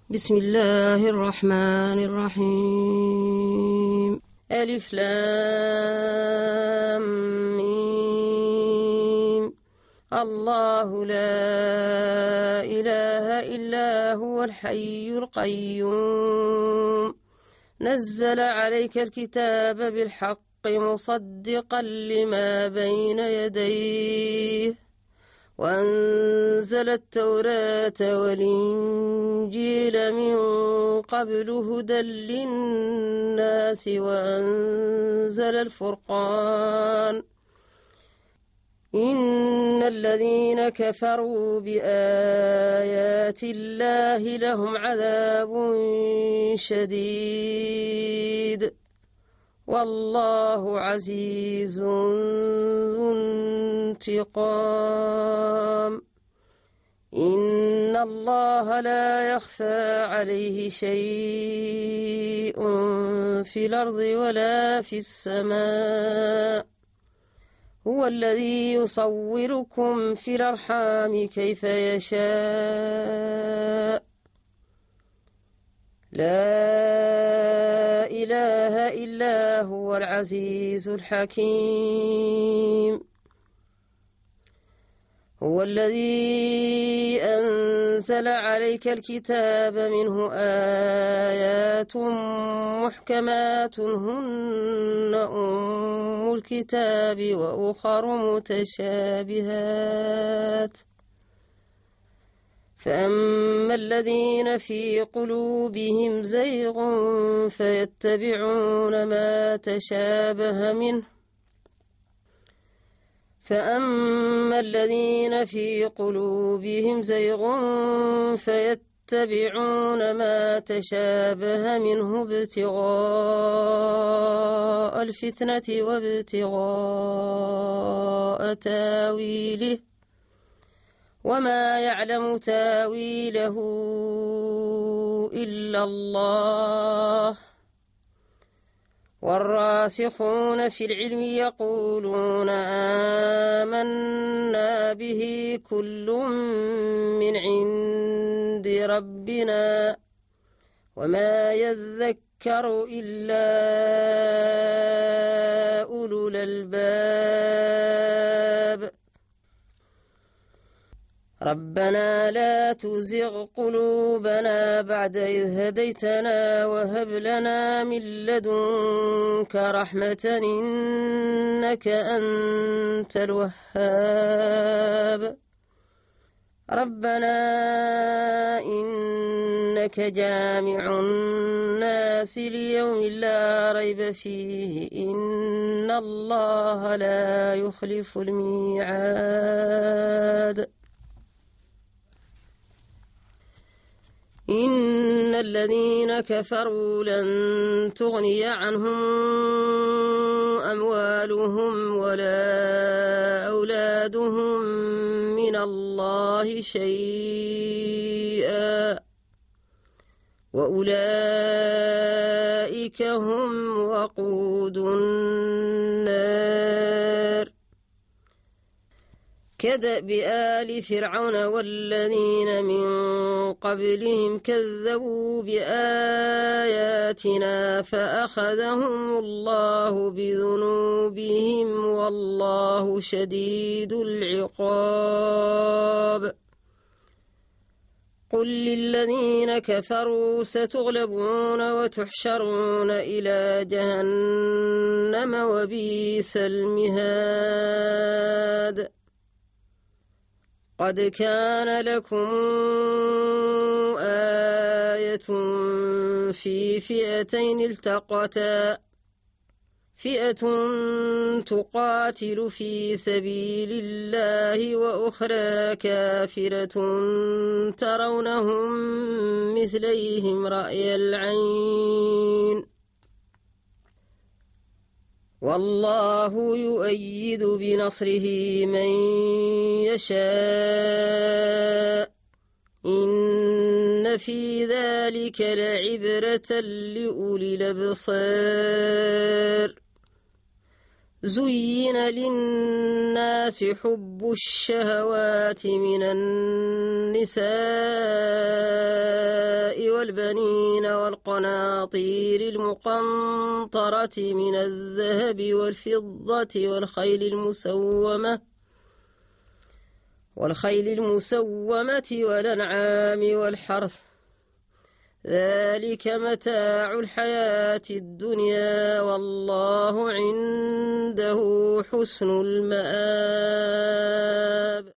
بسم الله الرحمن الرحيم ألف لام ميم الله لا إله إلا هو الحي القيوم نزل عليك الكتاب بالحق مصدقا لما بين يديه وأنزل التوراة والإنجيل من قبل هدى للناس وأنزل الفرقان إن الذين كفروا بآيات الله لهم عذاب شديد والله عزيز ذو انتقام إن الله لا يخفى عليه شيء في الأرض ولا في السماء هو الذي يصوركم في الأرحام كيف يشاء لا إله إلا هو العزيز الحكيم هو الذي أنزل عليك الكتاب منه آيات محكمات هن أم الكتاب وأخر متشابهات فأما الذين في قلوبهم زيغ فيتبعون ما تشابه منه فأما الذين في قلوبهم زيغ فيتبعون ما تشابه منه ابتغاء الفتنة وابتغاء تاويله وما يعلم تاويله إلا الله والراسخون في العلم يقولون آمنا به كل من عند ربنا وما يذكر إلا أولو الألباب ربنا لا تزغ قلوبنا بعد إذ هديتنا وهب لنا من لدنك رحمة إنك أنت الوهاب ربنا إنك جامع الناس ليوم لا ريب فيه إن الله لا يخلف الميعاد إن الذين كفروا لن تغني عنهم أموالهم ولا أولادهم من الله شيئا وأولئك هم وقود النار كدأب آل فرعون والذين من قبلهم كذبوا بآياتنا فأخذهم الله بذنوبهم والله شديد العقاب قل للذين كفروا ستغلبون وتحشرون إلى جهنم وبئس المهاد قد كان لكم آية في فئتين التقتا فئة تقاتل في سبيل الله وأخرى كافرة ترونهم مثليهم رأي العين والله يؤيد بنصره من يشاء إن في ذلك لعبرة لأولي الأبصار زين للناس حب الشهوات من النساء والبنين والقناطير المقنطرة من الذهب والفضة والخيل المسومة والأنعام والحرث ذلك متاع الحياة الدنيا والله عنده حسن المآب.